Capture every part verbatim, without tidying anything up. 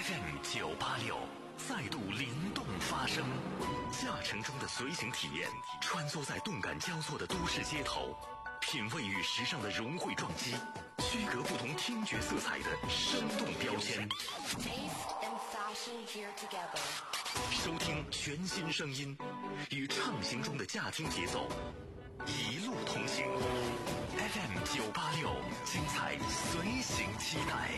F M 九八六再度灵动发声，驾乘中的随行体验，穿梭在动感交错的都市街头，品味与时尚的融汇撞击，区隔不同听觉色彩的生动标签。收听全新声音，与畅行中的驾听节奏，一路同行。F M 九八六，精彩随行期待。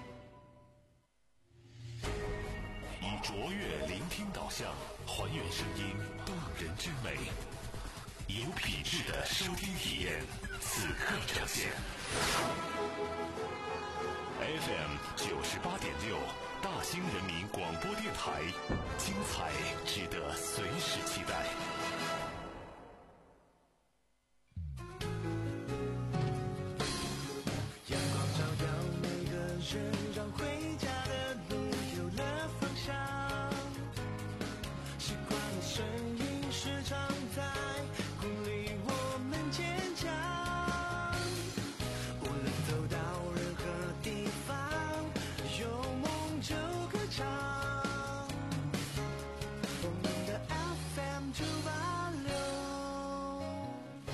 以卓越聆听导向，还原声音动人之美，有品质的收听体验，此刻呈现。F M 九十八点六，大兴人民广播电台，精彩值得随时期待。 阳光照耀每个人，让回家的路有了方向。习惯的声音时常在鼓励我们坚强。无论走到任何地方，有梦就歌唱。我们的 F M 九八六。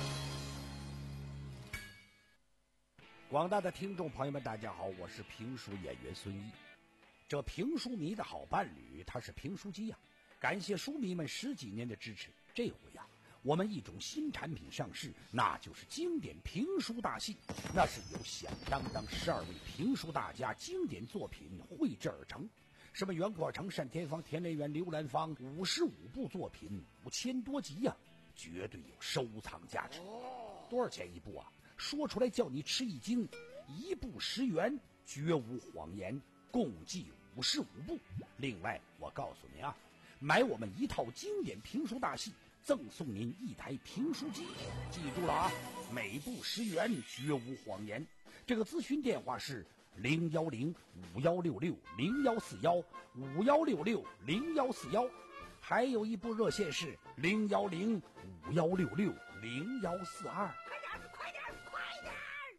广大的听众朋友们，大家好，我是评书演员孙一。这评书迷的好伴侣，他是评书机呀、啊。感谢书迷们十几年的支持，这回呀、啊，我们一种新产品上市，那就是经典评书大戏。那是由响当当十二位评书大家经典作品绘制而成，什么袁阔成、单田芳、田连元、刘兰芳，五十五部作品，五千多集呀、啊，绝对有收藏价值。多少钱一部啊？说出来叫你吃一惊，一部十元，绝无谎言，共计五十五部。另外，我告诉您啊，买我们一套经典评书大戏，赠送您一台评书机。记住了啊，每部十元，绝无谎言。这个咨询电话是零幺零五幺六六零幺四幺五幺六六零幺四幺，还有一部热线是零幺零五幺六六零幺四二。 快点，快点！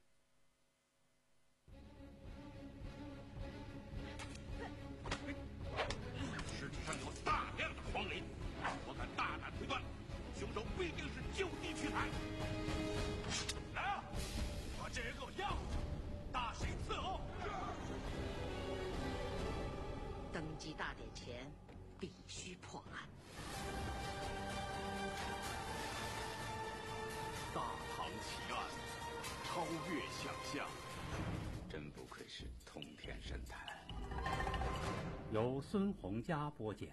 尸体上有大量的黄磷，我敢大胆推断，凶手必定是就地取材。来啊，把这人给我押回去，大刑伺候。 登基大典前必须破案。 大唐奇案，超越想象， 真不愧是通天神探。 由孙洪佳播讲。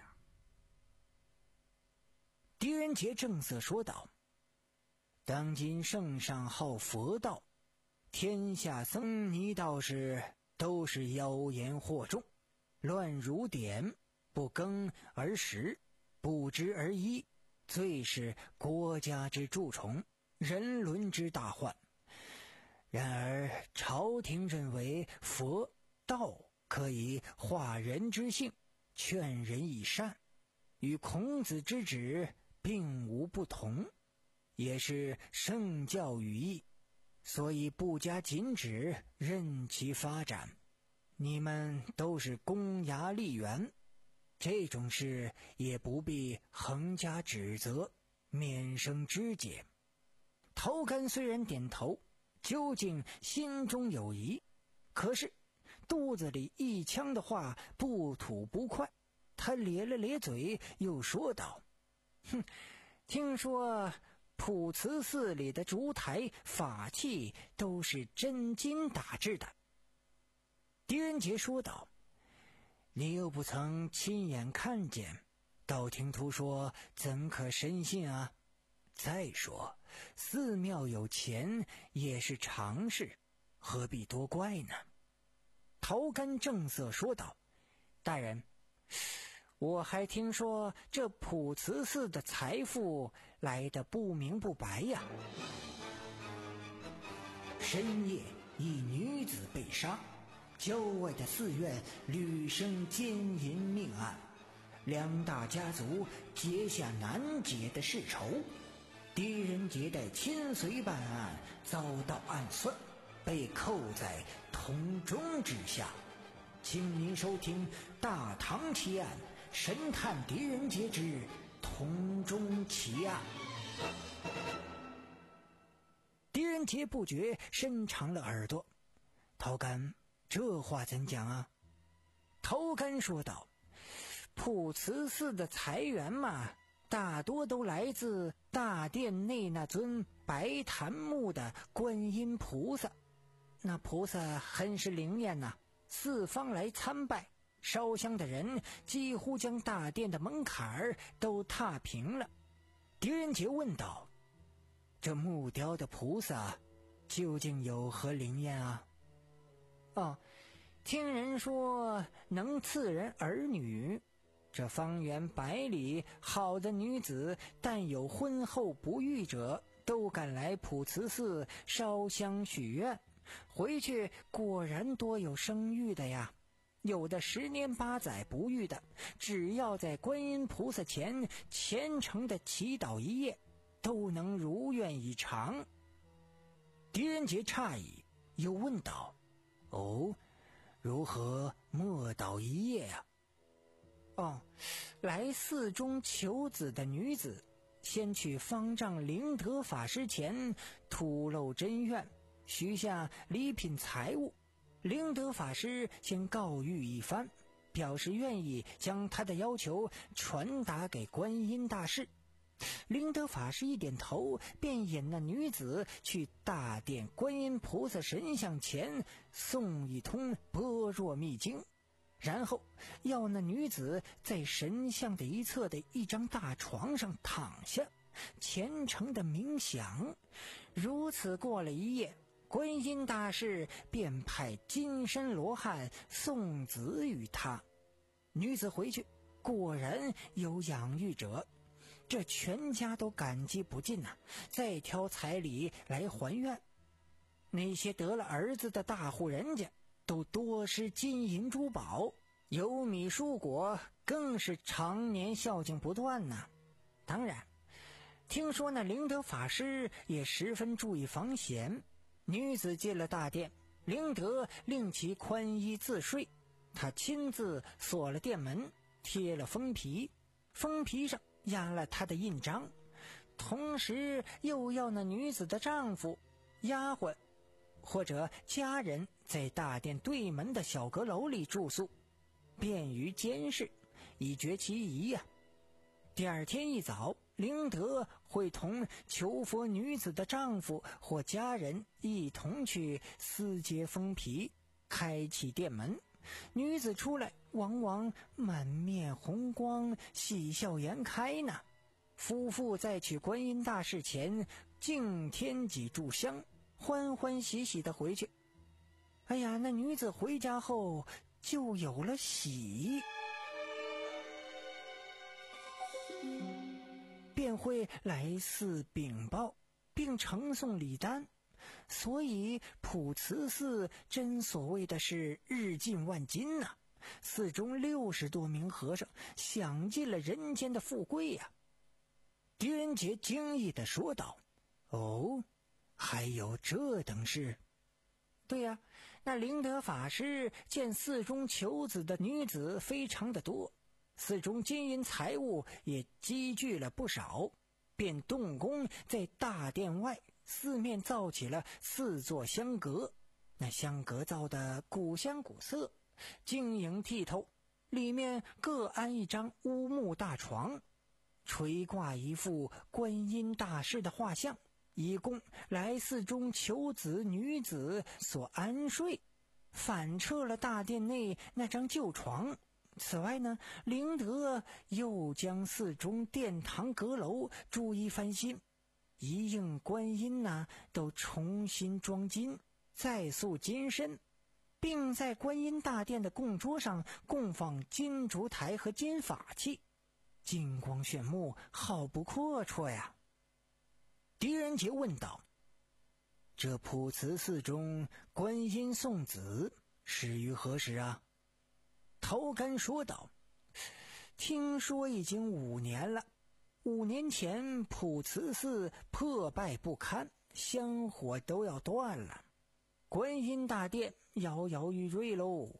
狄仁杰正色说道：当今圣上好佛道，天下僧尼道士都是妖言惑众，乱如典，不更而食，不知而医，最是国家之蛀虫，人伦之大患。然而朝廷认为佛道可以化人之性，劝人以善，与孔子之旨并无不同，也是圣教语义，所以不加禁止，任其发展。你们都是公衙吏员，这种事也不必横加指责，免生枝节。陶干虽然点头，究竟心中有疑，可是肚子里一腔的话不吐不快。他咧了咧嘴，又说道：哼，听说普慈寺里的烛台法器都是真金打制的。狄仁杰说道：你又不曾亲眼看见，道听途说，怎可深信啊？再说寺庙有钱也是常事，何必多怪呢？陶干正色说道：大人，我还听说这普慈寺的财富来得不明不白呀。深夜一女子被杀，郊外的寺院屡生奸淫命案，两大家族结下难解的世仇。狄仁杰的亲随办案遭到暗算，被扣在铜钟之下。 请您收听《大唐奇案》神探狄仁杰之铜钟奇案。狄仁杰不觉伸长了耳朵，头干，这话怎讲啊？头干说道：普慈寺的财源嘛，大多都来自大殿内那尊白檀木的观音菩萨。那菩萨很是灵验呐、啊，四方来参拜，烧香的人几乎将大殿的门槛儿都踏平了。狄仁杰问道：这木雕的菩萨究竟有何灵验啊？哦，听人说能赐人儿女，这方圆百里好的女子，但有婚后不育者，都敢来普慈寺烧香许愿，回去果然多有生育的呀。有的十年八载不育的，只要在观音菩萨前虔诚的祈祷一夜，都能如愿以偿。狄仁杰诧异，又问道：哦，如何默祷一夜啊？哦，来寺中求子的女子，先去方丈灵德法师前吐露真愿，许下礼品财物。灵德法师先告谕一番，表示愿意将他的要求传达给观音大士。灵德法师一点头，便引那女子去大殿观音菩萨神像前诵一通般若密经，然后要那女子在神像的一侧的一张大床上躺下，虔诚的冥想。如此过了一夜，观音大士便派金身罗汉送子与他。女子回去，果然有养育者，这全家都感激不尽呐、啊，再挑彩礼来还愿。那些得了儿子的大户人家都多施金银珠宝，油米蔬果更是常年孝敬不断呐、啊。当然，听说那灵德法师也十分注意防险。女子进了大殿，灵德令其宽衣自睡，他亲自锁了殿门，贴了封皮，封皮上压了他的印章，同时又要那女子的丈夫、丫鬟或者家人在大殿对门的小阁楼里住宿，便于监视，以绝其疑呀、啊。第二天一早，灵德会同求佛女子的丈夫或家人一同去撕揭封皮，开启殿门。女子出来往往满面红光，喜笑颜开呢。夫妇在取观音大士前敬天几炷香，欢欢喜喜的回去。哎呀，那女子回家后就有了喜，便会来寺禀报并呈送礼单。所以普慈寺真所谓的是日进万金呐、啊，寺中六十多名和尚享尽了人间的富贵呀、啊。狄仁杰惊异地说道：哦，还有这等事？对呀、啊，那灵德法师见寺中求子的女子非常的多，寺中金银财物也积聚了不少，便动工在大殿外四面造起了四座香阁。那香阁造的古香古色，晶莹剔透，里面各安一张乌木大床，垂挂一幅观音大士的画像，以供来寺中求子女子所安睡，反撤了大殿内那张旧床。此外呢，灵德又将寺中殿堂阁楼逐一翻新，一应观音呐、啊、都重新装金，再塑金身，并在观音大殿的供桌上供放金烛台和金法器，金光炫目，好不阔绰呀。狄仁杰问道：这普慈寺中观音送子始于何时啊？头干说道：听说已经五年了。五年前普慈寺破败不堪，香火都要断了，观音大殿摇摇欲坠喽。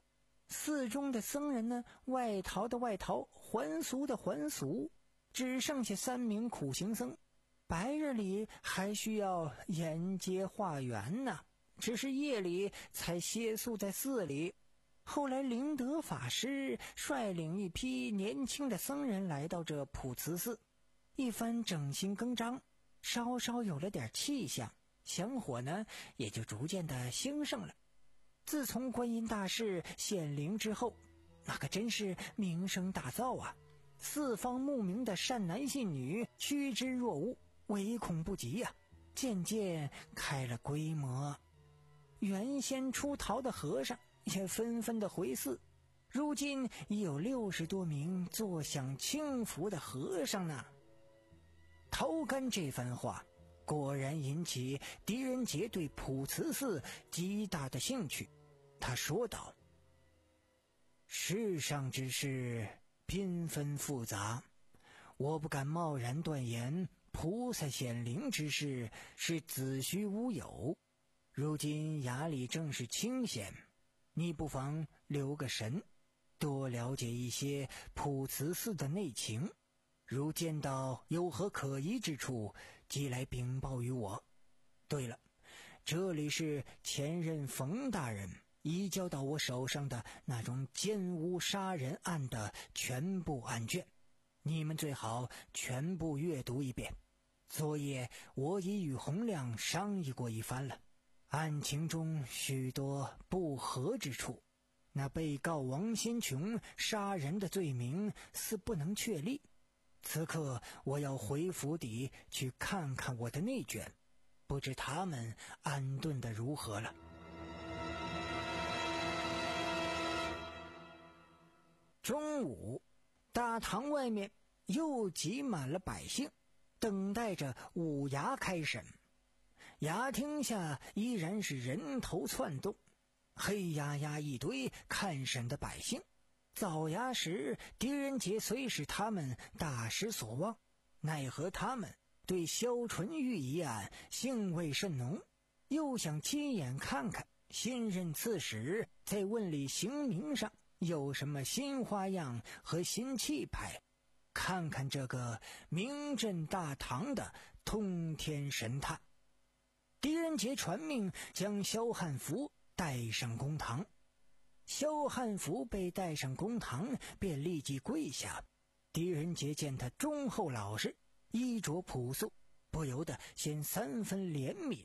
寺中的僧人呢，外逃的外逃，还俗的还俗，只剩下三名苦行僧。白日里还需要沿街化缘呢，只是夜里才歇宿在寺里。后来灵德法师率领一批年轻的僧人来到这普慈寺，一番整新更张，稍稍有了点气象，香火呢也就逐渐的兴盛了。自从观音大士显灵之后，那可真是名声大噪啊！四方慕名的善男信女趋之若鹜，唯恐不及呀、啊，渐渐开了规模。原先出逃的和尚也纷纷的回寺，如今已有六十多名坐享清福的和尚呢。陶干这番话果然引起狄仁杰对普慈寺极大的兴趣。他说道：世上之事缤纷复杂，我不敢贸然断言菩萨显灵之事是子虚乌有。如今衙里正是清闲，你不妨留个神，多了解一些普慈寺的内情，如见到有何可疑之处，即来禀报于我。对了，这里是前任冯大人移交到我手上的那种奸污杀人案的全部案卷，你们最好全部阅读一遍。昨夜我已与洪亮商议过一番了，案情中许多不合之处，那被告王先琼杀人的罪名似不能确立。此刻我要回府邸去看看我的内卷，不知他们安顿得如何了。中午，大堂外面又挤满了百姓，等待着五衙开审。衙厅下依然是人头窜动，黑压压一堆看审的百姓。早衙时，狄仁杰虽使他们大失所望，奈何他们对萧纯玉一案兴味甚浓，又想亲眼看看新任刺史在问理刑名上有什么新花样和新气派，看看这个名震大唐的通天神探。狄仁杰传命将萧汉福带上公堂。萧汉福被带上公堂，便立即跪下。狄仁杰见他忠厚老实，衣着朴素，不由得先三分怜悯。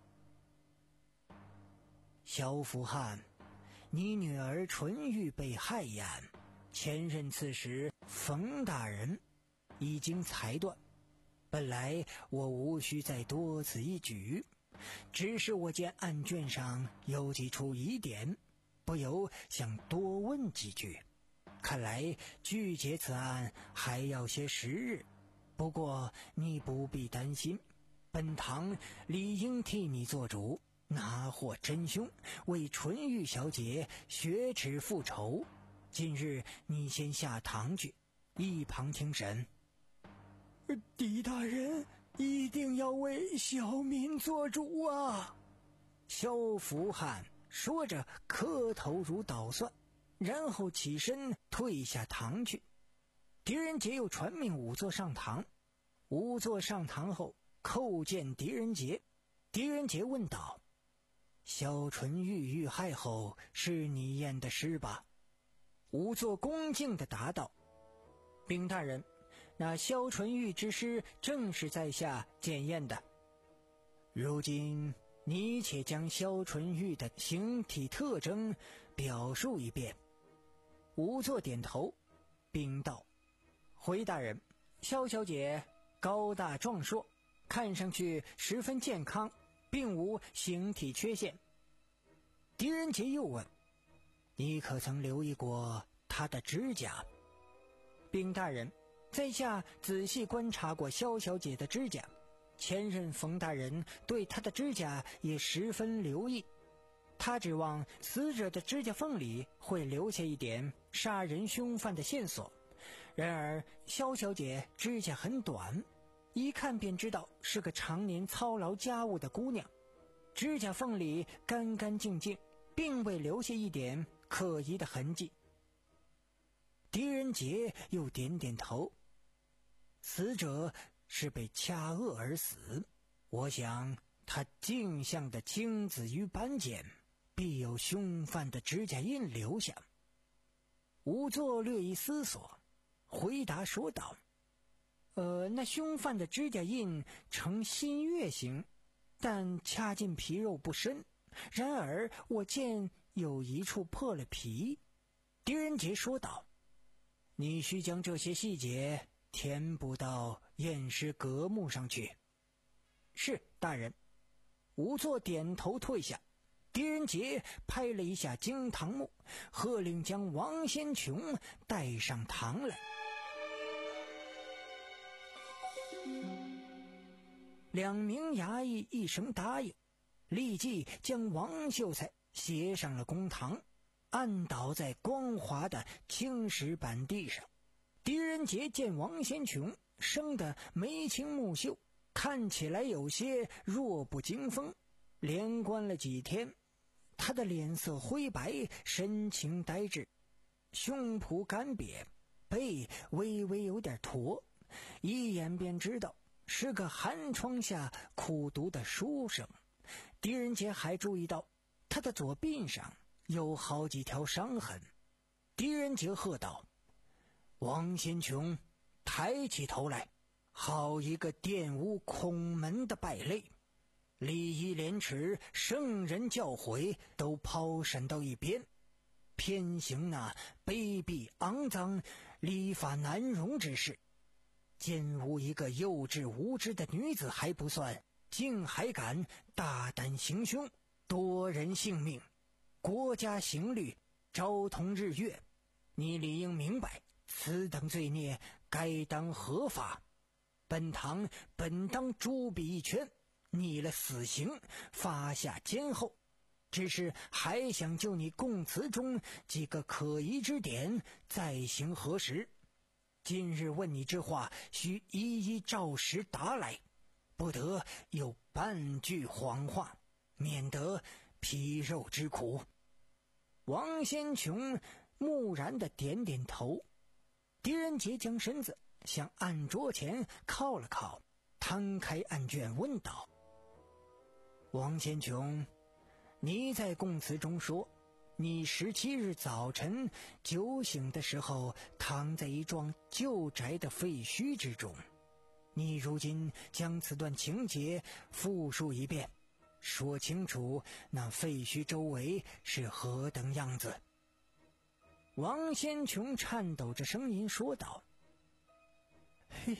萧福汉，你女儿纯玉被害一案，前任刺史冯大人已经裁断，本来我无需再多此一举，只是我见案卷上有几处疑点，不由想多问几句。看来拒结此案还要些时日，不过你不必担心，本堂理应替你做主，拿获真凶，为纯玉小姐雪耻复仇。今日你先下堂去，一旁听审。狄大人一定要为小民做主啊！萧福汉说着磕头如捣蒜，然后起身退下堂去。狄仁杰又传命仵作上堂。仵作上堂后叩见狄仁杰。狄仁杰问道：萧纯玉遇害后是你验的尸吧？仵作恭敬地答道：禀大人，那萧纯玉之尸正是在下检验的。如今你且将萧纯玉的形体特征表述一遍。仵作点头，禀道：回大人，萧小姐高大壮硕，看上去十分健康，并无形体缺陷。狄仁杰又问：你可曾留意过她的指甲？禀大人，在下仔细观察过萧小姐的指甲，前任冯大人对她的指甲也十分留意，他指望死者的指甲缝里会留下一点杀人凶犯的线索。然而萧小姐指甲很短，一看便知道是个常年操劳家务的姑娘，指甲缝里干干净净， 并未留下一点可疑的痕迹。狄仁杰又点点头，死者是被掐扼而死，我想他镜像的青紫与斑间必有凶犯的指甲印留下。仵作略一思索，回答说道：呃，那凶犯的指甲印呈新月形，但掐进皮肉不深，然而我见有一处破了皮。狄仁杰说道：你需将这些细节填补到验尸格目上去。是，大人。仵作点头退下。狄仁杰拍了一下惊堂木，喝令将王先琼带上堂来。两名衙役一声答应，立即将王秀才携上了公堂，按倒在光滑的青石板地上。狄仁杰见王先琼生得眉清目秀，看起来有些弱不禁风，连关了几天，他的脸色灰白，神情呆滞，胸脯干瘪，背微微有点驼，一眼便知道是个寒窗下苦读的书生。狄仁杰还注意到他的左鬓上有好几条伤痕。狄仁杰喝道：王先琼，抬起头来，好一个玷污孔门的败类！礼义廉耻，圣人教诲都抛闪到一边，偏行那卑鄙肮脏、礼法难容之事。奸污一个幼稚无知的女子还不算，竟还敢大胆行凶，夺人性命。国家刑律昭通日月，你理应明白，此等罪孽该当合法。本堂本当诛笔一圈，拟了死刑，发下监候，只是还想就你供词中几个可疑之点再行核实。今日问你之话，须一一照实答来，不得有半句谎话，免得皮肉之苦。王先琼木然地点点头。狄仁杰将身子向案桌前靠了靠，摊开案卷问道：王先琼，你在供词中说，你十七日早晨酒醒的时候躺在一幢旧宅的废墟之中，你如今将此段情节复述一遍，说清楚那废墟周围是何等样子。王先琼颤抖着声音说道：嘿，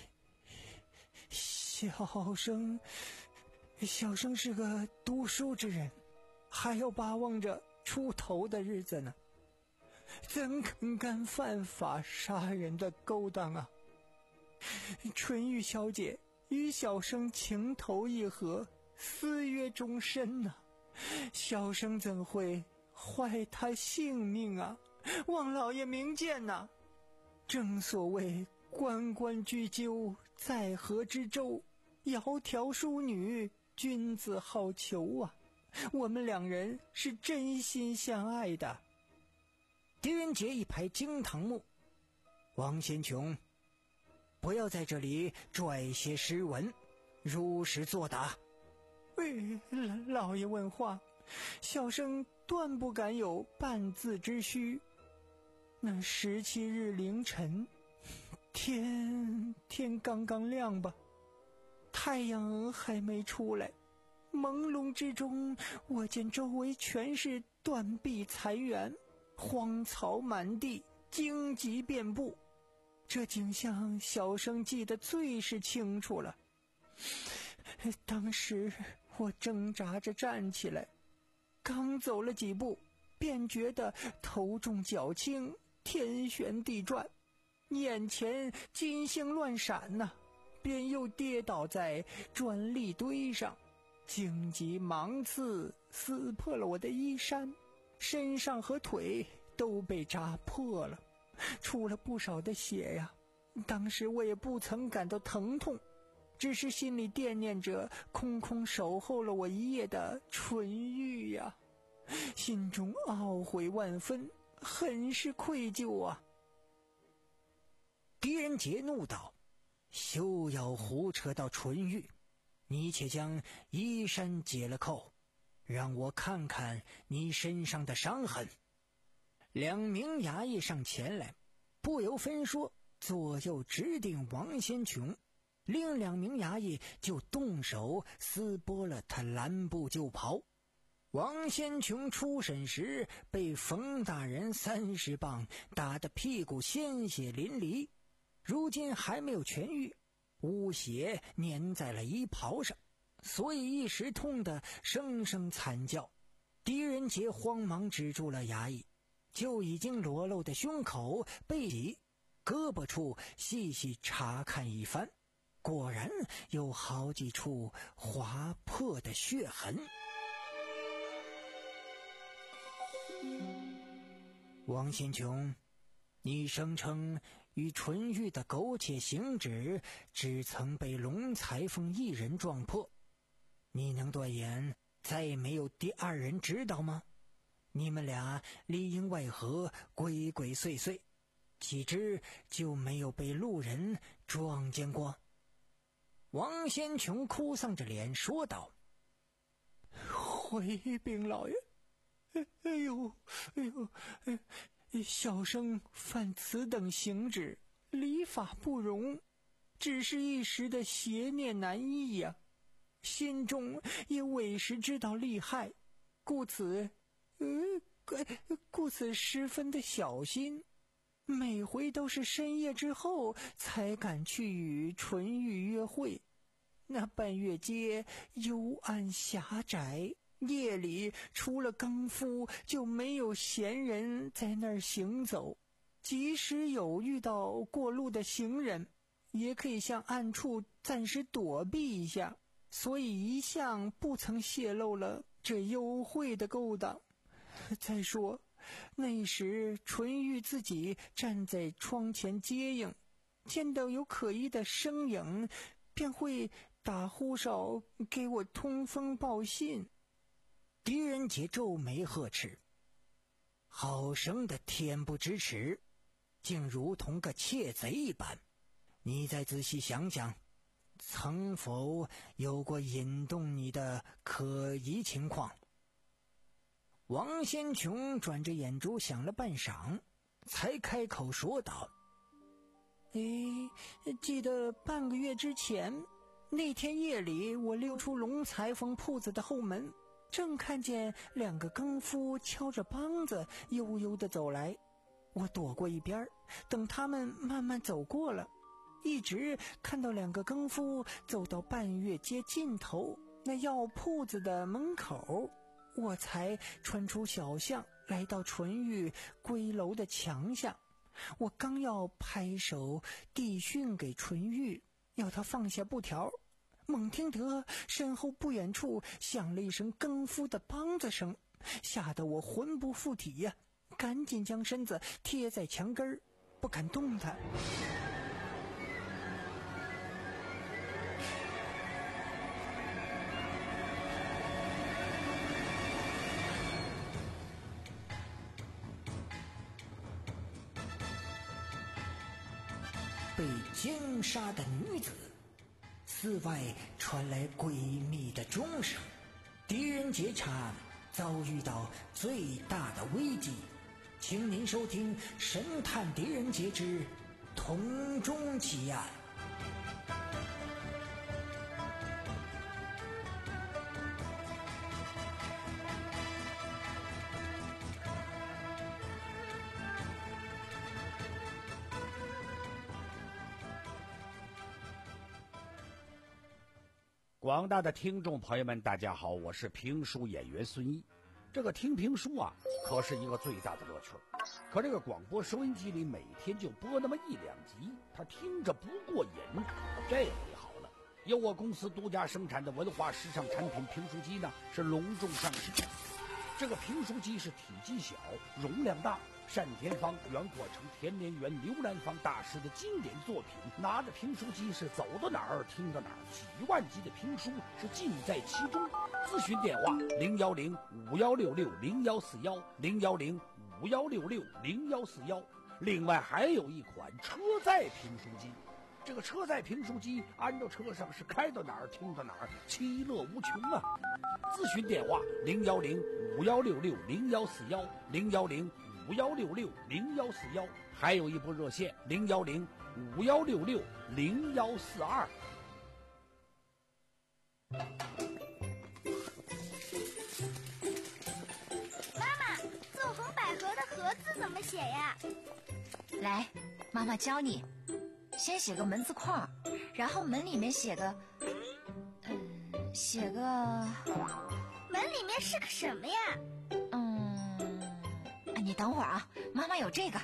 小生小生是个读书之人，还要把望着出头的日子呢，怎肯干犯法杀人的勾当啊？春玉小姐与小生情投意合，私约终身啊，小生怎会坏她性命啊？望老爷明鉴呐、啊！正所谓关关雎鸠，在河之洲，窈窕淑女，君子好逑啊！我们两人是真心相爱的。狄仁杰一拍惊堂木：王先琼，不要在这里拽些诗文，如实作答。喂，老爷问话，小生断不敢有半字之虚。那十七日凌晨，天天刚刚亮吧，太阳还没出来，朦胧之中，我见周围全是断壁残垣，荒草满地，荆棘遍布，这景象小生记得最是清楚了。当时我挣扎着站起来，刚走了几步，便觉得头重脚轻，天旋地转，眼前金星乱闪呐、啊，便又跌倒在砖砾堆上，荆棘芒刺撕破了我的衣衫，身上和腿都被扎破了，出了不少的血呀。当时我也不曾感到疼痛，只是心里惦念着空空守候了我一夜的纯玉呀。 心中懊悔万分，很是愧疚啊。狄仁杰怒道：休要胡扯到纯玉，你且将衣衫解了扣，让我看看你身上的伤痕。两名衙役上前来，不由分说，左右指定王先琼，另两名衙役就动手撕剥了他蓝布旧袍。王先琼初审时被冯大人三十棒打得屁股鲜血淋漓，如今还没有痊愈，污血粘在了衣袍上，所以一时痛得声声惨叫。狄仁杰慌忙止住了衙役，就已经裸露的胸口、背脊、胳膊处细细查看一番，果然有好几处划破的血痕。王先琼，你声称与纯玉的苟且行止只曾被龙裁缝一人撞破，你能断言再没有第二人知道吗？你们俩里应外合，鬼鬼祟祟，岂知就没有被路人撞见过？王先琼哭丧着脸说道：回禀老爷，哎呦哎呦哎小生犯此等行止，礼法不容，只是一时的邪念难抑呀、啊，心中也委实知道利害，故此呃故此十分的小心，每回都是深夜之后才敢去与纯玉约会。那半月街幽暗狭窄，夜里除了更夫就没有闲人在那儿行走，即使有遇到过路的行人，也可以向暗处暂时躲避一下，所以一向不曾泄露了这幽会的勾当。再说那时纯玉自己站在窗前接应，见到有可疑的身影，便会打呼哨给我通风报信。狄仁杰皱眉呵斥：好生的恬不知耻，竟如同个窃贼一般，你再仔细想想，曾否有过引动你的可疑情况？王先琼转着眼珠想了半晌，才开口说道：哎，记得半个月之前，那天夜里我溜出龙裁缝铺子的后门，正看见两个更夫敲着梆子悠悠地走来，我躲过一边，等他们慢慢走过了，一直看到两个更夫走到半月街尽头那药铺子的门口，我才穿出小巷来到纯玉归楼的墙下。我刚要拍手递讯给纯玉，要他放下布条，猛听得身后不远处响了一声更夫的梆子声，吓得我魂不附体呀、啊，赶紧将身子贴在墙根儿，不敢动弹。被奸杀的女子，寺外传来诡秘的钟声，狄仁杰查案遭遇到最大的危机，请您收听《神探狄仁杰之铜钟奇案》。 广大的听众朋友们大家好，我是评书演员孙一。这个听评书啊可是一个最大的乐趣，可这个广播收音机里每天就播那么一两集，它听着不过瘾。这回好了，由我公司独家生产的文化时尚产品评书机呢是隆重上市。这个评书机是体积小，容量大，单田芳、袁国成、田连元、刘兰芳大师的经典作品，拿着评书机是走到哪儿听到哪儿，几万集的评书是尽在其中。 咨询电话零幺零五幺六六零幺四幺零幺零五幺六六零幺四幺。另外还有一款车载评书机，这个车载评书机安到车上是开到哪儿听到哪儿，其乐无穷啊！咨询电话零幺零五幺六六零幺四幺零幺零五幺六六零幺四幺，还有一部热线零幺零五幺六六零幺四二。 妈妈，纵横捭阖的阖字怎么写呀？ 来，妈妈教你。先写个门字框，然后门里面写个，嗯，写个。 门里面是个什么呀？ 嗯，你等会儿啊，妈妈有这个。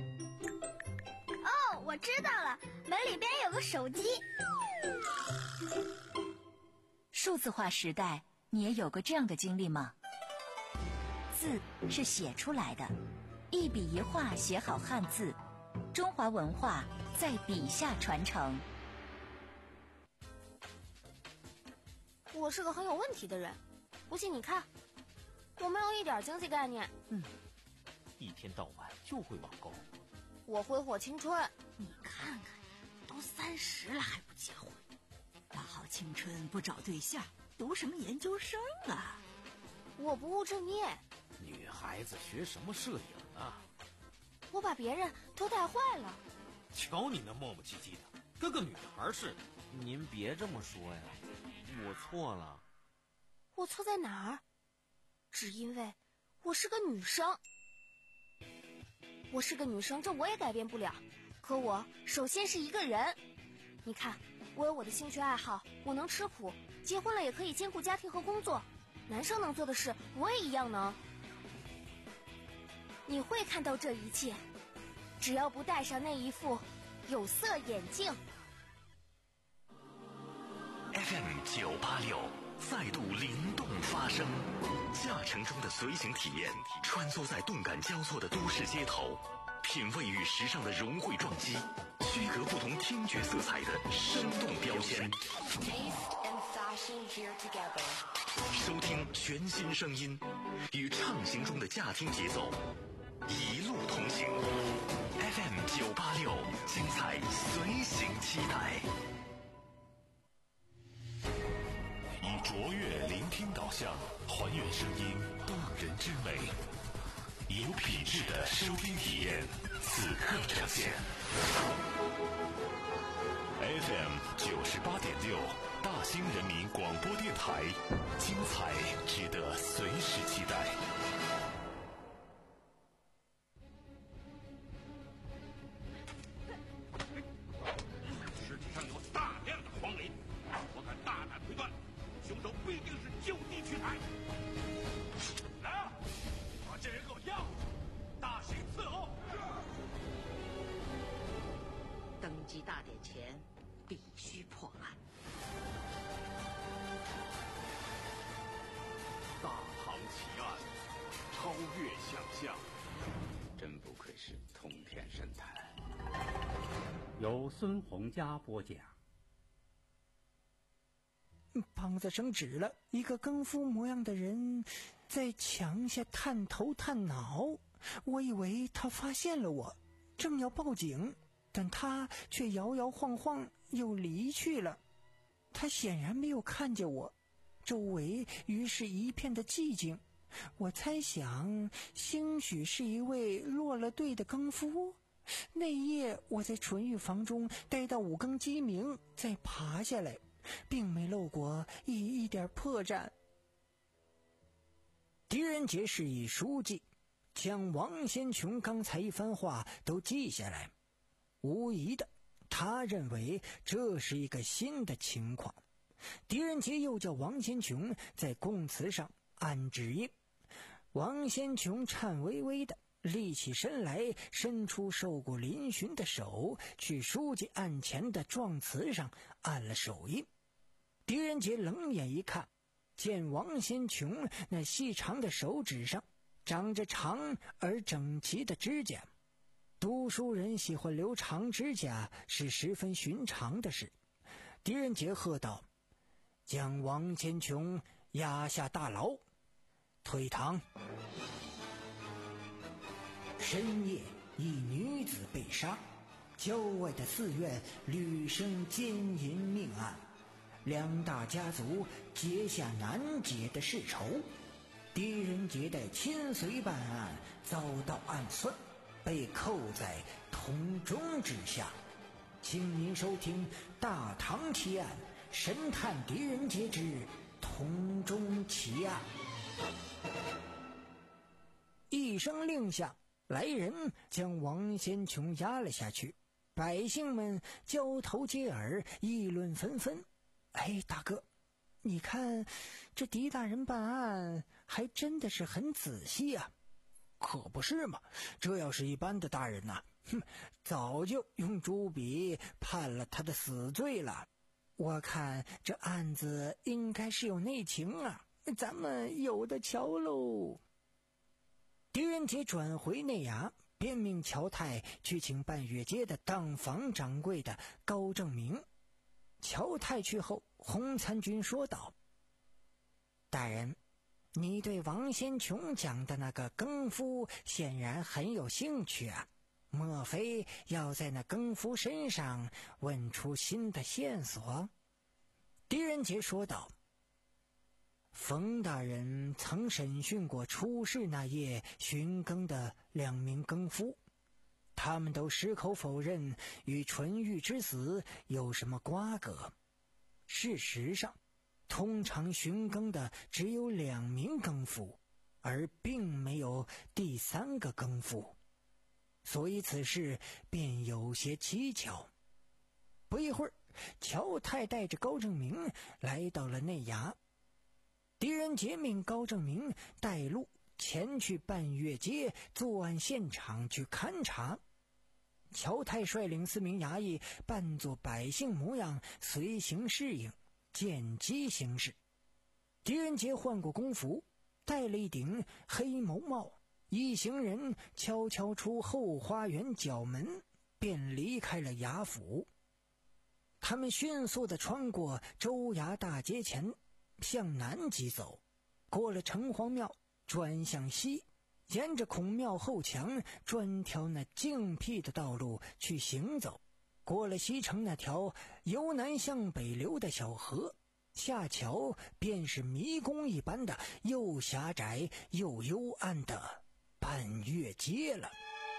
哦，我知道了，门里边有个手机。 数字化时代，你也有过这样的经历吗？字是写出来的，一笔一画写好汉字，中华文化在笔下传承。 我是个很有问题的人，不信你看，我没有一点经济概念。 嗯，一天到晚就会网购。 我挥霍青春。 你看看，都三十了还不结婚，大好青春不找对象，读什么研究生啊？ 我不务正业。 女孩子学什么摄影啊？ 我把别人都带坏了。 瞧你那磨磨唧唧的，跟个女孩似的。 您别这么说呀，我错了。 我错在哪儿？只因为我是个女生。我是个女生，这我也改变不了。可我首先是一个人。你看，我有我的兴趣爱好，我能吃苦，结婚了也可以兼顾家庭和工作。男生能做的事，我也一样能。你会看到这一切，只要不戴上那一副有色眼镜。 F M 九八六再度灵动发声，驾乘中的随行体验，穿梭在动感交错的都市街头，品味与时尚的融汇撞击，区隔不同听觉色彩的生动标签。收听全新声音，与畅行中的驾听节奏，一路同行。F M 九八六，精彩随行期待。以卓越聆听导向，还原声音动人之美，有品质的收听体验，此刻呈现。F M 九十八点六，大兴人民广播电台，精彩值得随时期待。 尸体上有大量的黄磷，我敢大胆推断，凶手必定是就地取材。来啊，把这人给我押回去，大刑伺候。 登基大典前必须破案。 大唐奇案，超越想象， 真不愧是通天神探。 由孙洪佳播讲。 梆子声止了，一个更夫模样的人在墙下探头探脑。我以为他发现了我，正要报警，但他却摇摇晃晃又离去了。他显然没有看见我，周围于是一片的寂静。我猜想，兴许是一位落了队的更夫。那夜我在纯欲房中待到五更鸡鸣，再爬下来，并没漏过一一点破绽。狄仁杰示意书记将王先琼刚才一番话都记下来，无疑的，他认为这是一个新的情况。狄仁杰又叫王先琼在供词上按指印。王先琼颤巍巍的立起身来，伸出受过嶙峋的手，去书记案前的状词上按了手印。狄仁杰冷眼一看，见王先琼那细长的手指上长着长而整齐的指甲。读书人喜欢留长指甲是十分寻常的事。狄仁杰喝道：将王先琼押下大牢，退堂。深夜，一女子被杀，郊外的寺院屡生奸淫命案，两大家族结下难解的世仇。狄仁杰的亲随办案遭到暗算，被扣在铜钟之下。请您收听《大唐奇案》，神探狄仁杰之铜钟奇案。一声令下，来人将王先琼押了下去。百姓们交头接耳，议论纷纷。哎，大哥，你看这狄大人办案还真的是很仔细啊。 可不是嘛，这要是一般的大人呐、啊，哼，早就用朱笔判了他的死罪了。 我看这案子应该是有内情啊，咱们有的瞧喽。狄仁杰转回内衙，便命乔太去请半月街的当房掌柜的高正明。乔太去后，洪参军说道：大人，你对王先琼讲的那个更夫显然很有兴趣啊，莫非要在那更夫身上问出新的线索？狄仁杰说道：冯大人曾审讯过出事那夜巡更的两名更夫，他们都矢口否认与纯玉之死有什么瓜葛。事实上，通常巡更的只有两名更夫，而并没有第三个更夫，所以此事便有些蹊跷。不一会儿，乔太带着高正明来到了内衙。狄仁杰命高正明带路前去半月街作案现场去勘察。乔太率领四名衙役扮作百姓模样，随行适应，见机行事。狄仁杰换过工服，戴了一顶黑毛帽，一行人悄悄出后花园角门，便离开了衙府。他们迅速地穿过州衙大街前，向南疾走，过了城隍庙，转向西，沿着孔庙后墙专挑那静僻的道路去行走。过了西城那条由南向北流的小河，下桥便是迷宫一般的又狭窄又幽暗的半月街了。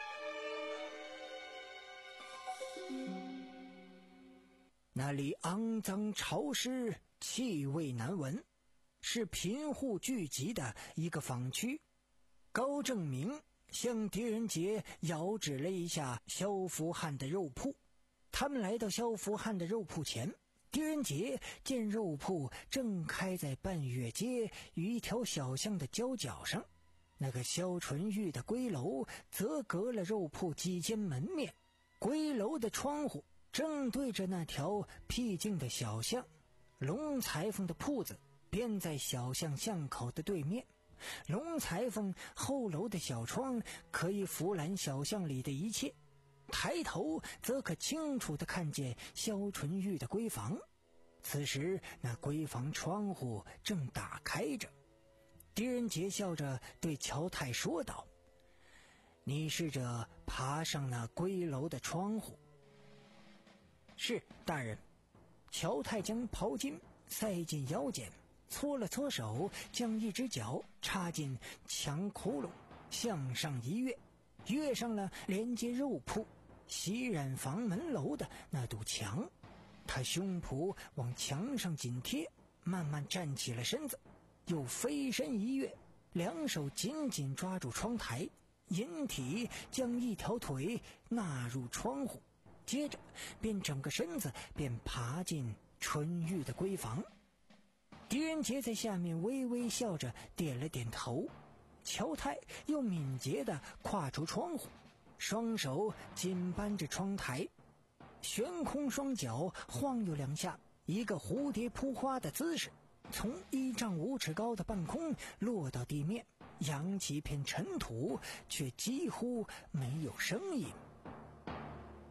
那里肮脏潮湿，气味难闻，是贫户聚集的一个坊区。高正明向狄仁杰遥指了一下萧福汉的肉铺。他们来到萧福汉的肉铺前，狄仁杰见肉铺正开在半月街与一条小巷的交角上，那个萧纯玉的闺楼则隔了肉铺几间门面，闺楼的窗户正对着那条僻静的小巷，龙裁缝的铺子便在小巷巷口的对面。龙裁缝后楼的小窗可以俯览小巷里的一切，抬头则可清楚地看见萧纯玉的闺房。此时那闺房窗户正打开着。狄仁杰笑着对乔太说道：你试着爬上那闺楼的窗户。是，大人。乔太将袍巾塞进腰间，搓了搓手，将一只脚插进墙窟窿，向上一跃，跃上了连接肉铺洗染房门楼的那堵墙。他胸脯往墙上紧贴，慢慢站起了身子，又飞身一跃，两手紧紧抓住窗台，引体将一条腿纳入窗户，接着便整个身子便爬进纯玉的闺房。狄仁杰在下面微微笑着点了点头。乔太又敏捷地跨出窗户，双手紧扳着窗台，悬空双脚晃悠两下，一个蝴蝶扑花的姿势，从一丈五尺高的半空落到地面，扬起一片尘土，却几乎没有声音。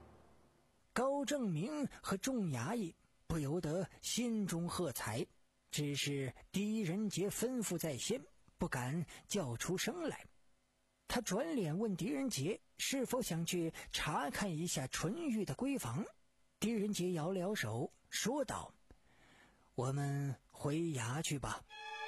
高正明和众衙役不由得心中喝彩， 只是狄仁杰吩咐在先，不敢叫出声来。他转脸问狄仁杰是否想去查看一下纯玉的闺房。狄仁杰摇了摇手，说道：我们回衙去吧。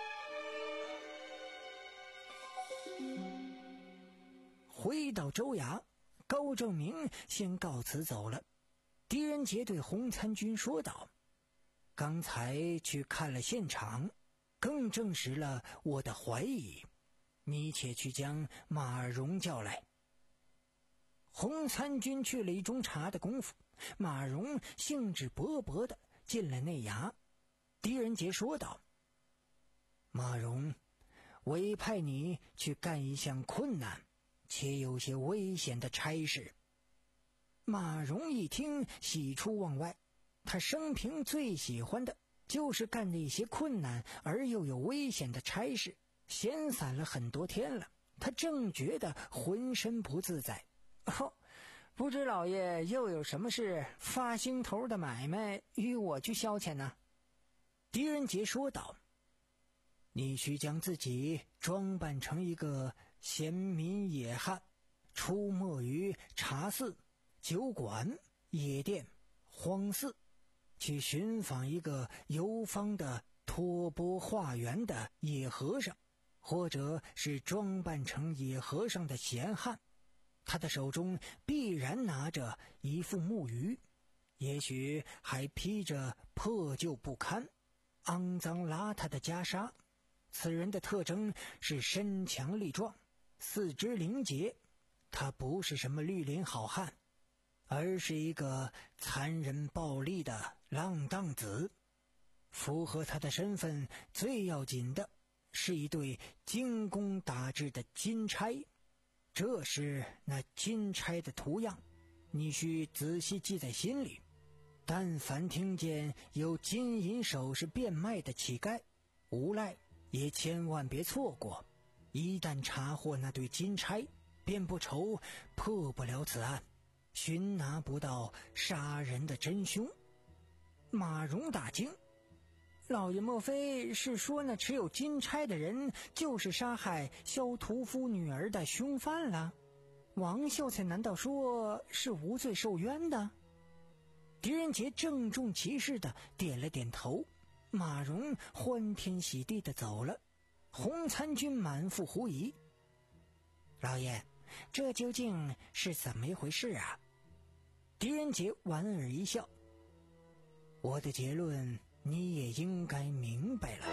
回到州衙，高正明先告辞走了。狄仁杰对洪参军说道：刚才去看了现场，更证实了我的怀疑，你且去将马荣叫来。洪参军去了一盅茶的功夫，马荣兴致勃勃地进了内衙。狄仁杰说道：马荣，委派你去干一项困难且有些危险的差事。马荣一听，喜出望外，他生平最喜欢的就是干那些困难而又有危险的差事，闲散了很多天了，他正觉得浑身不自在。哦，不知老爷又有什么事发心头的买卖与我去消遣呢？狄仁杰说道：你需将自己装扮成一个闲民野汉，出没于茶肆、酒馆、夜店、荒寺，去寻访一个游方的托钵化缘的野和尚，或者是装扮成野和尚的闲汉，他的手中必然拿着一副木鱼，也许还披着破旧不堪、肮脏邋遢的袈裟。此人的特征是身强力壮，四肢灵捷，他不是什么绿林好汉，而是一个残忍暴力的浪荡子。符合他的身份最要紧的是一对精工打制的金钗，这是那金钗的图样，你需仔细记在心里。但凡听见有金银首饰变卖的乞丐，无赖也千万别错过，一旦查获那对金钗，便不愁破不了此案，寻拿不到杀人的真凶。马荣大惊：老爷莫非是说那持有金钗的人就是杀害萧屠夫女儿的凶犯了？王秀才难道说是无罪受冤的？狄仁杰郑重其事地点了点头。马荣欢天喜地地走了。洪参军满腹狐疑：老爷，这究竟是怎么一回事啊？狄仁杰莞尔一笑：我的结论你也应该明白了。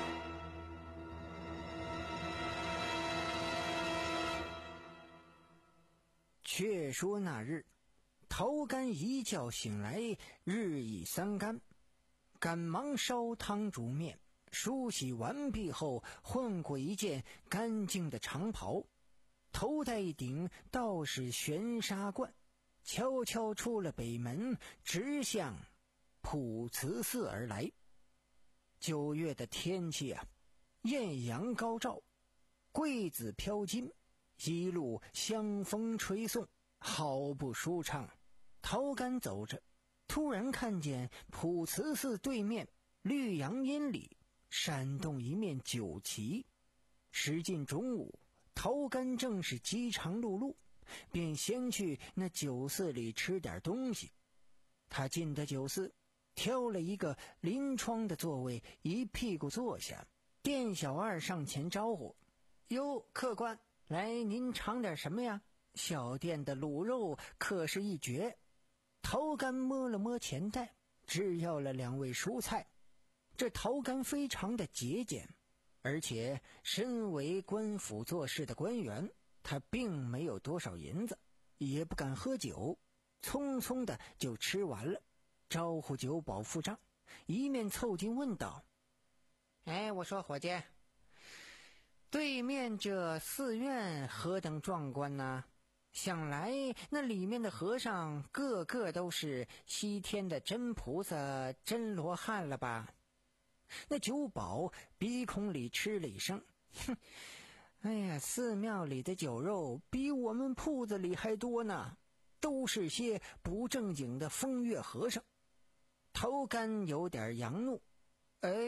却说那日，陶干一觉醒来，日已三竿，赶忙烧汤煮面，梳洗完毕后，换过一件干净的长袍，头戴一顶道士玄沙冠，悄悄出了北门，直向普慈寺而来。九月的天气啊，艳阳高照，桂子飘金，一路香风吹送，好不舒畅。陶干走着，突然看见普慈寺对面绿杨阴里闪动一面酒旗。时近中午，陶干正是饥肠辘辘，便先去那酒肆里吃点东西。他进得酒肆，挑了一个临窗的座位，一屁股坐下。店小二上前招呼：哟，客官，来您尝点什么呀？小店的卤肉可是一绝。陶干摸了摸钱袋，只要了两味蔬菜。这陶干非常的节俭，而且身为官府做事的官员，他并没有多少银子，也不敢喝酒，匆匆的就吃完了，招呼酒保付账，一面凑近问道：哎，我说伙计，对面这寺院何等壮观呢？想来那里面的和尚个个都是西天的真菩萨、真罗汉了吧？那酒保鼻孔里吃了一声，哼，哎呀，寺庙里的酒肉比我们铺子里还多呢，都是些不正经的风月和尚。头干有点佯怒：哎，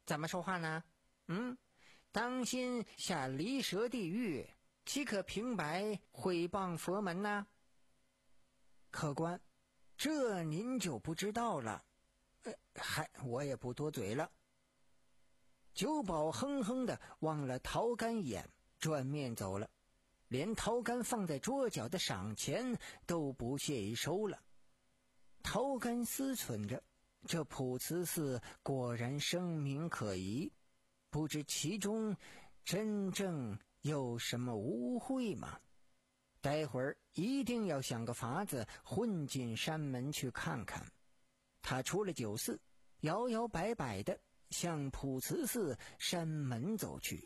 怎么说话呢？嗯，当心下离蛇地狱，岂可平白毁谤佛门呢？客官，这您就不知道了。呃，嗨，我也不多嘴了。酒保哼哼的望了陶干一眼，转面走了，连陶干放在桌角的赏钱都不屑于收了。陶干思忖着，这普慈寺果然声名可疑，不知其中真正有什么污秽吗？待会儿一定要想个法子混进山门去看看。他出了酒肆，摇摇摆摆的向普慈寺山门走去。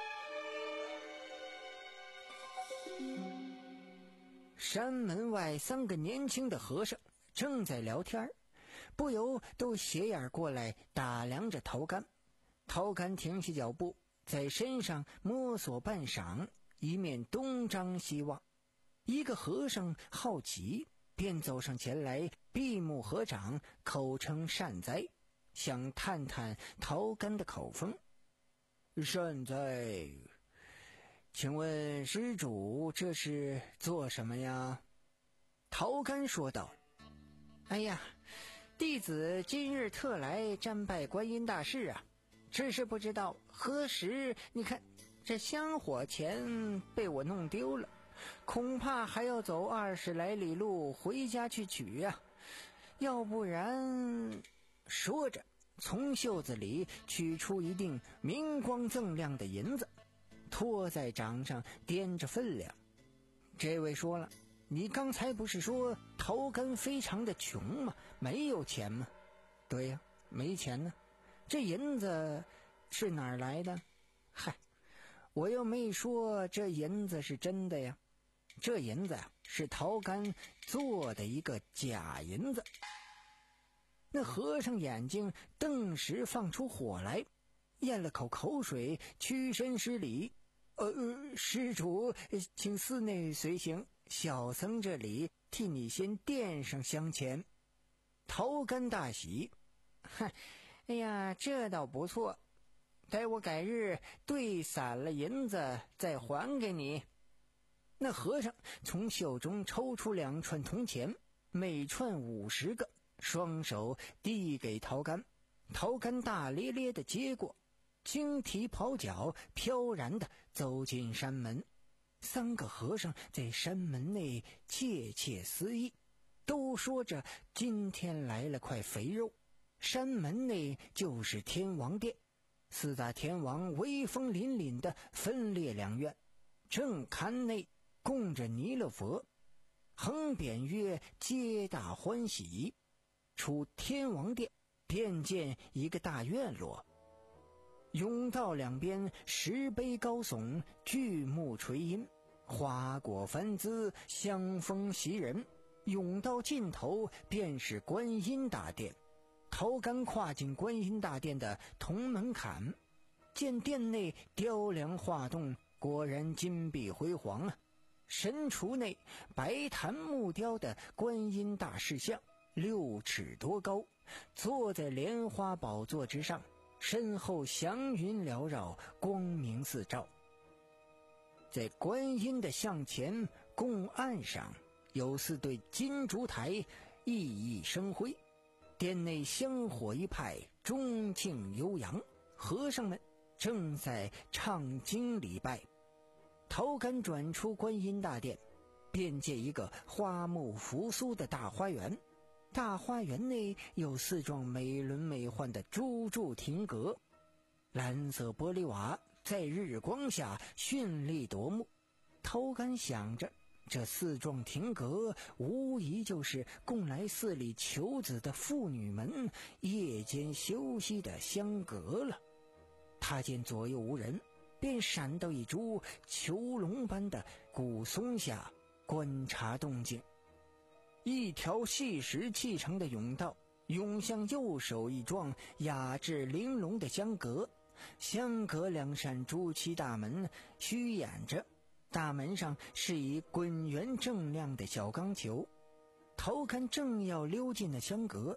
山门外三个年轻的和尚正在聊天，不由都斜眼过来打量着陶干。陶干停下脚步，在身上摸索半晌，一面东张西望。一个和尚好奇，便走上前来，闭目合掌，口称善哉，想探探陶干的口风。善哉，请问施主这是做什么呀？陶干说道：哎呀，弟子今日特来瞻拜观音大士啊，只是不知道何时，你看这香火钱被我弄丢了，恐怕还要走二十来里路回家去取啊，要不然……说着从袖子里取出一锭明光锃亮的银子，托在掌上掂着分量。这位说了，你刚才不是说陶干非常的穷吗？没有钱吗？对呀，没钱呢。这银子是哪儿来的？嗨，我又没说这银子是真的呀。这银子啊，是陶干做的一个假银子。那和尚眼睛顿时放出火来，咽了口口水，屈身施礼：呃，施主请寺内随行，小僧这里替你先垫上香钱。陶干大喜：嗨，哎呀，这倒不错，待我改日兑散了银子再还给你。那和尚从袖中抽出两串铜钱，每串五十个，双手递给陶干。陶干大咧咧的接过，轻提袍角，飘然的走进山门。三个和尚在山门内窃窃私议，都说着今天来了块肥肉。山门内就是天王殿，四大天王威风凛凛的分列两院，正龛内供着弥勒佛，横匾曰皆大欢喜。出天王殿便见一个大院落，甬道两边石碑高耸，巨木垂荫，花果繁姿，香风袭人。甬道尽头便是观音大殿。陶干跨进观音大殿的铜门槛，见殿内雕梁画栋，果然金碧辉煌啊。神厨内白檀木雕的观音大士像，六尺多高，坐在莲花宝座之上，身后祥云缭绕，光明四照。在观音的像前供案上有四对金烛台，熠熠生辉，殿内香火一派，钟磬悠扬，和尚们正在唱经礼拜。陶干转出观音大殿，便见一个花木扶苏的大花园。大花园内有四幢美轮美奂的朱柱亭阁，蓝色玻璃瓦在日光下绚丽夺目。陶干想着，这四幢亭阁无疑就是供来寺里求子的妇女们夜间休息的香阁了。他见左右无人，便闪到一株囚笼般的古松下观察动静。一条细石砌成的甬道涌向右手一幢雅致玲珑的香阁，香阁两扇朱漆大门虚掩着，大门上是一滚圆锃亮的小钢球。陶干正要溜进了香阁，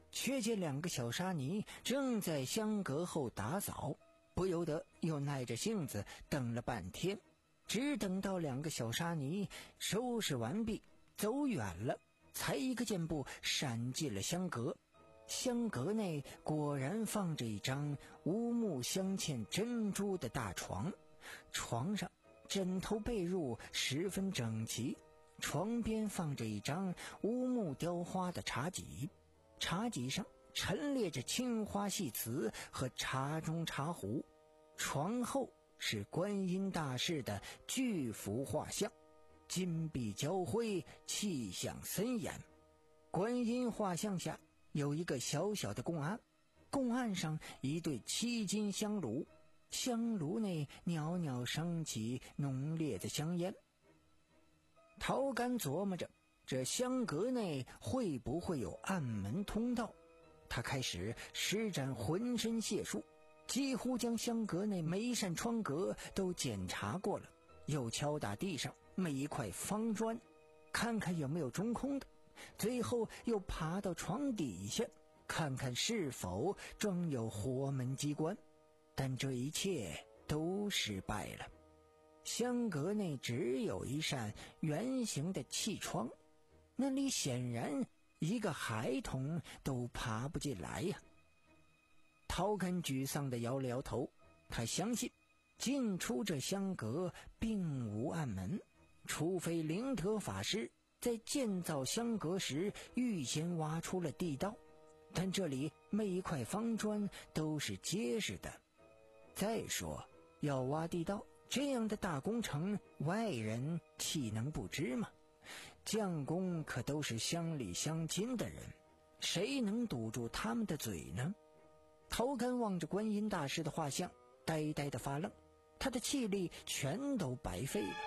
却见两个小沙弥正在香阁后打扫，不由得又耐着性子等了半天，只等到两个小沙弥收拾完毕走远了，才一个箭步闪进了香阁。香阁内果然放着一张乌木镶嵌珍珠的大床，床上枕头被褥十分整齐，床边放着一张乌木雕花的茶几，茶几上陈列着青花细瓷和茶盅茶壶，床后是观音大士的巨幅画像，金碧交辉，气象森严。观音画像下有一个小小的供案，供案上一对七金香炉，香炉内袅袅升起浓烈的香烟。陶干琢磨着这香阁内会不会有暗门通道，他开始施展浑身解数，几乎将香阁内每一扇窗格都检查过了，又敲打地上每一块方砖，看看有没有中空的，最后又爬到床底下，看看是否装有活门机关，但这一切都失败了。香阁内只有一扇圆形的气窗，那里显然一个孩童都爬不进来呀。陶干沮丧地摇了摇头，他相信进出这香阁并无暗门，除非灵德法师在建造香阁时预先挖出了地道，但这里每一块方砖都是结实的。再说要挖地道这样的大工程，外人岂能不知吗？匠工可都是乡里乡亲的人，谁能堵住他们的嘴呢？陶干望着观音大师的画像，呆呆地发愣，他的气力全都白费了。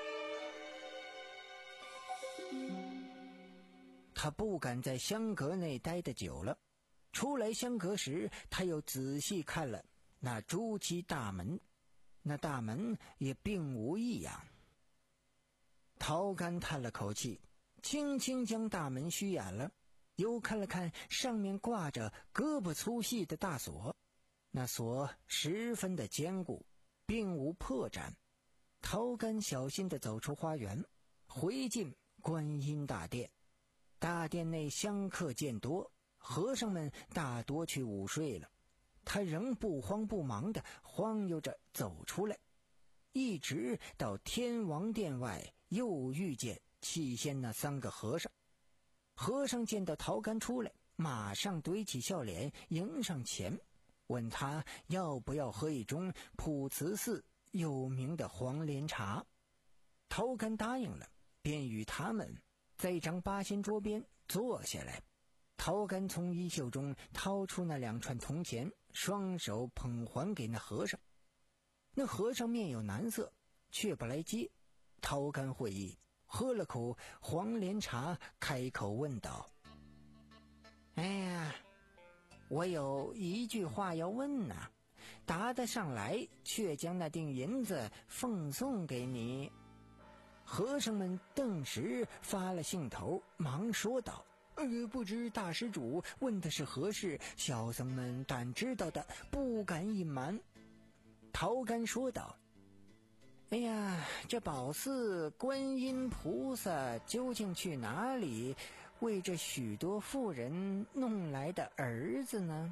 他不敢在香阁内待得久了，出来香阁时，他又仔细看了那朱漆大门，那大门也并无异样。陶干叹了口气，轻轻将大门虚掩了，又看了看上面挂着胳膊粗细的大锁，那锁十分的坚固，并无破绽。陶干小心地走出花园，回进观音大殿。大殿内香客渐多，和尚们大多去午睡了。他仍不慌不忙地晃悠着走出来，一直到天王殿外，又遇见起先那三个和尚。和尚见到陶干出来，马上堆起笑脸迎上前，问他要不要喝一盅普慈寺有名的黄连茶。陶干答应了，便与他们在一张八仙桌边坐下来。陶干从衣袖中掏出那两串铜钱，双手捧还给那和尚。那和尚面有难色，却不来接。陶干会意，喝了口黄连茶，开口问道：哎呀，我有一句话要问呐，答得上来，却将那锭银子奉送给你。和尚们顿时发了兴头，忙说道：呃，不知大施主问的是何事，小僧们但知道的，不敢隐瞒。陶干说道：哎呀，这宝寺观音菩萨究竟去哪里为这许多妇人弄来的儿子呢？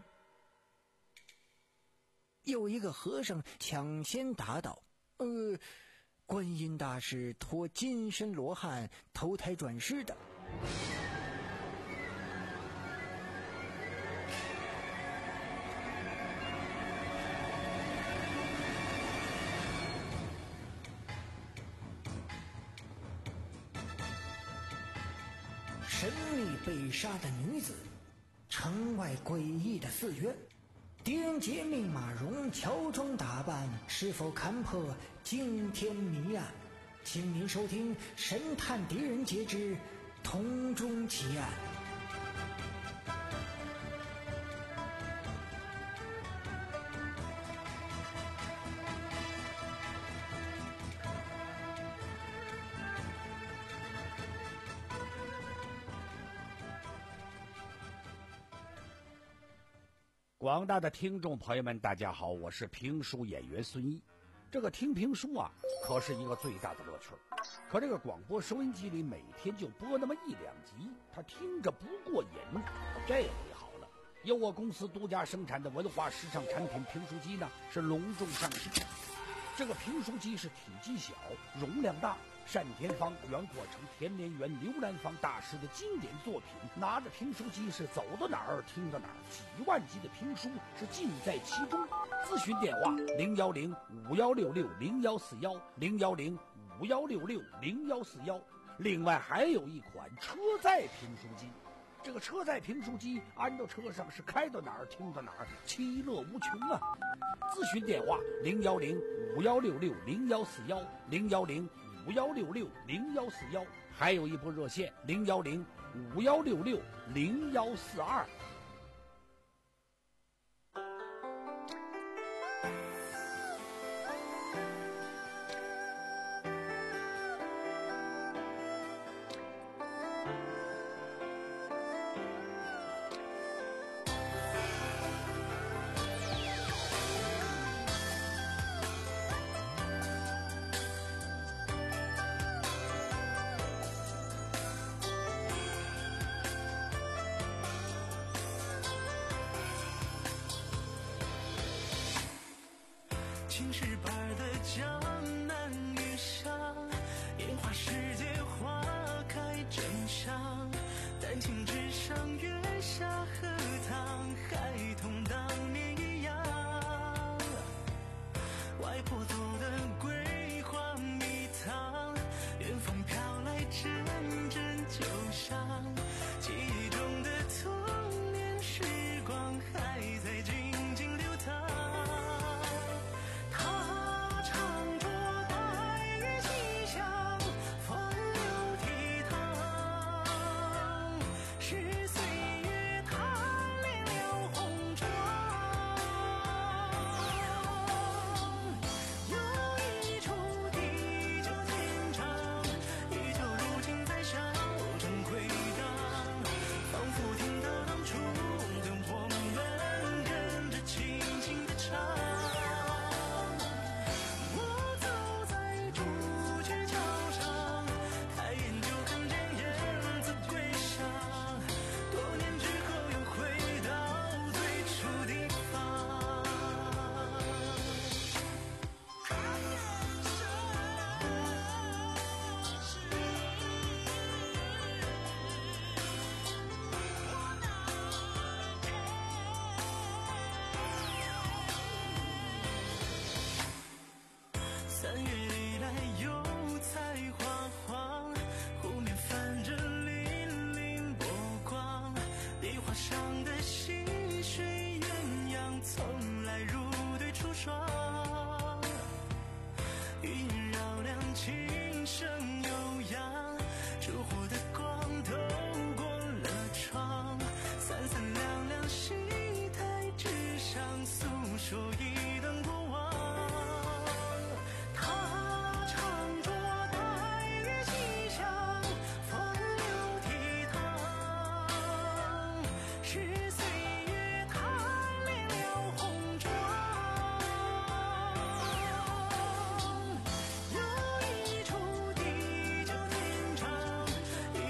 有一个和尚抢先答道：呃，观音大师托金身罗汉投胎转世的。神秘被杀的女子，城外诡异的寺院，狄仁杰命马蓉乔装打扮，是否看破惊天谜案？请您收听《神探狄仁杰之铜钟奇案》。 广大的听众朋友们，大家好，我是评书演员孙毅。这个听评书啊，可是一个最大的乐趣。可这个广播收音机里每天就播那么一两集，他听着不过瘾。这回好了，由我公司独家生产的文化时尚产品评书机呢，是隆重上市。这个评书机是体积小、容量大，单田芳、袁国成、田连元、刘兰芳大师的经典作品。拿着评书机是走到哪儿听到哪儿，几万集的评书是尽在其中。咨询电话零幺零五幺六六零幺四幺零幺零五幺六六零幺四幺。另外还有一款车载评书机，这个车载评书机安到车上是开到哪儿听到哪儿，其乐无穷啊！咨询电话零幺零五幺六六零幺四幺零幺零五幺六六零幺四幺，还有一部热线零幺零五幺六六零幺四二。 青石板的江南雨上，烟花世界花开正香，丹青之上月下荷塘，孩童当年一样。外婆做的桂花蜜糖，远方飘来阵阵酒香，记忆中的童年时光还在静静流淌。三月里来油菜花黄，湖面泛着粼粼波光，梨花上的溪水鸳鸯，从来如对初霜。余音绕梁，琴声悠扬，烛火的光透过了窗，三三两两戏台之上，诉说一段过往。一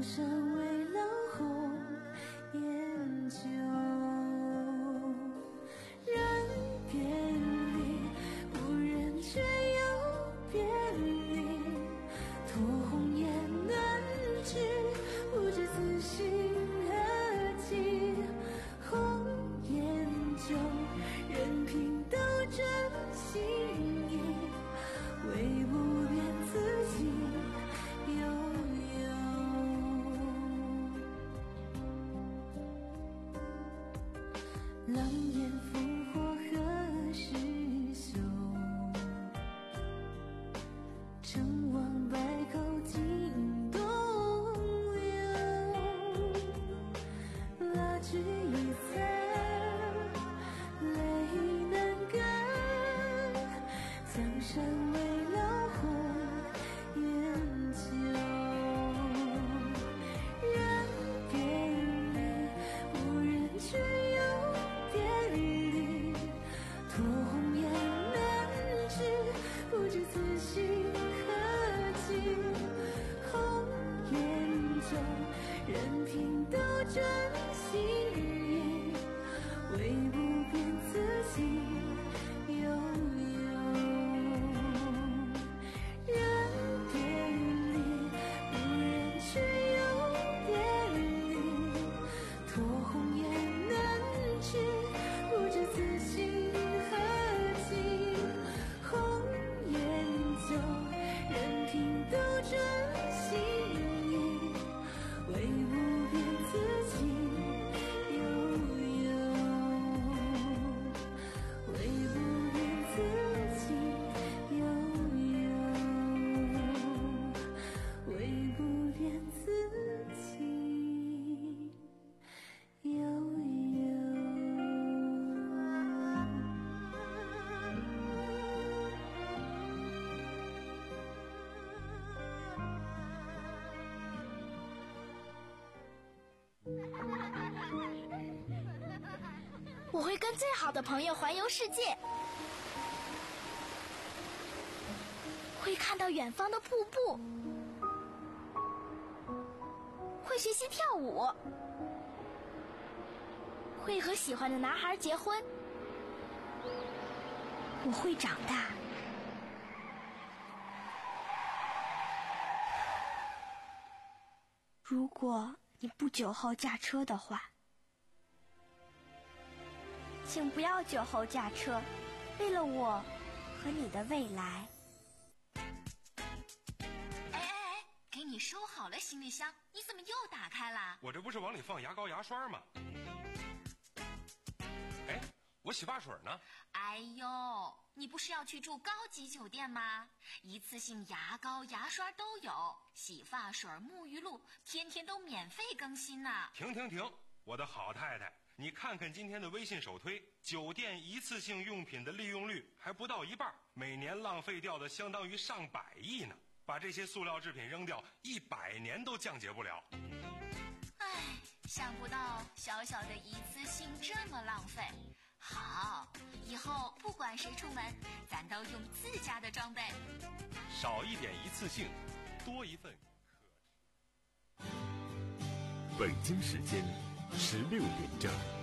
江山未老红颜旧，人别离，无人却又别离，托红颜难知，不知此心何寄。红颜旧，任凭斗争心意，唯不变自己悠悠。狼烟烽火何时休？成王败寇尽东流。蜡炬已残，泪难干。江山未老红颜旧，人别离，无人却又别离。托红颜难知，不知此心何寄。红颜旧，任凭斗争心意，唯不变自己悠悠。人别离，无人却又别离。托红颜难知，不知此心何寄。红颜旧，任凭斗争心意，唯不变自己悠悠。唯不变自己悠悠。唯不变自己悠悠。 我会跟最好的朋友环游世界，会看到远方的瀑布，会学习跳舞，会和喜欢的男孩结婚。我会长大。如果你不酒后驾车的话，请不要酒后驾车，为了我和你的未来。 哎哎哎，给你收好了行李箱，你怎么又打开了？ 我这不是往里放牙膏牙刷吗？哎，我洗发水呢？ 哎呦，你不是要去住高级酒店吗？一次性牙膏牙刷都有，洗发水沐浴露天天都免费更新呢。 停停停，我的好太太，你看看今天的微信首推，酒店一次性用品的利用率还不到一半，每年浪费掉的相当于上百亿呢。把这些塑料制品扔掉，一百年都降解不了。 唉，想不到小小的一次性这么浪费。好，以后不管谁出门，咱都用自家的装备。 少一点一次性，多一份可。 北京时间十六点整。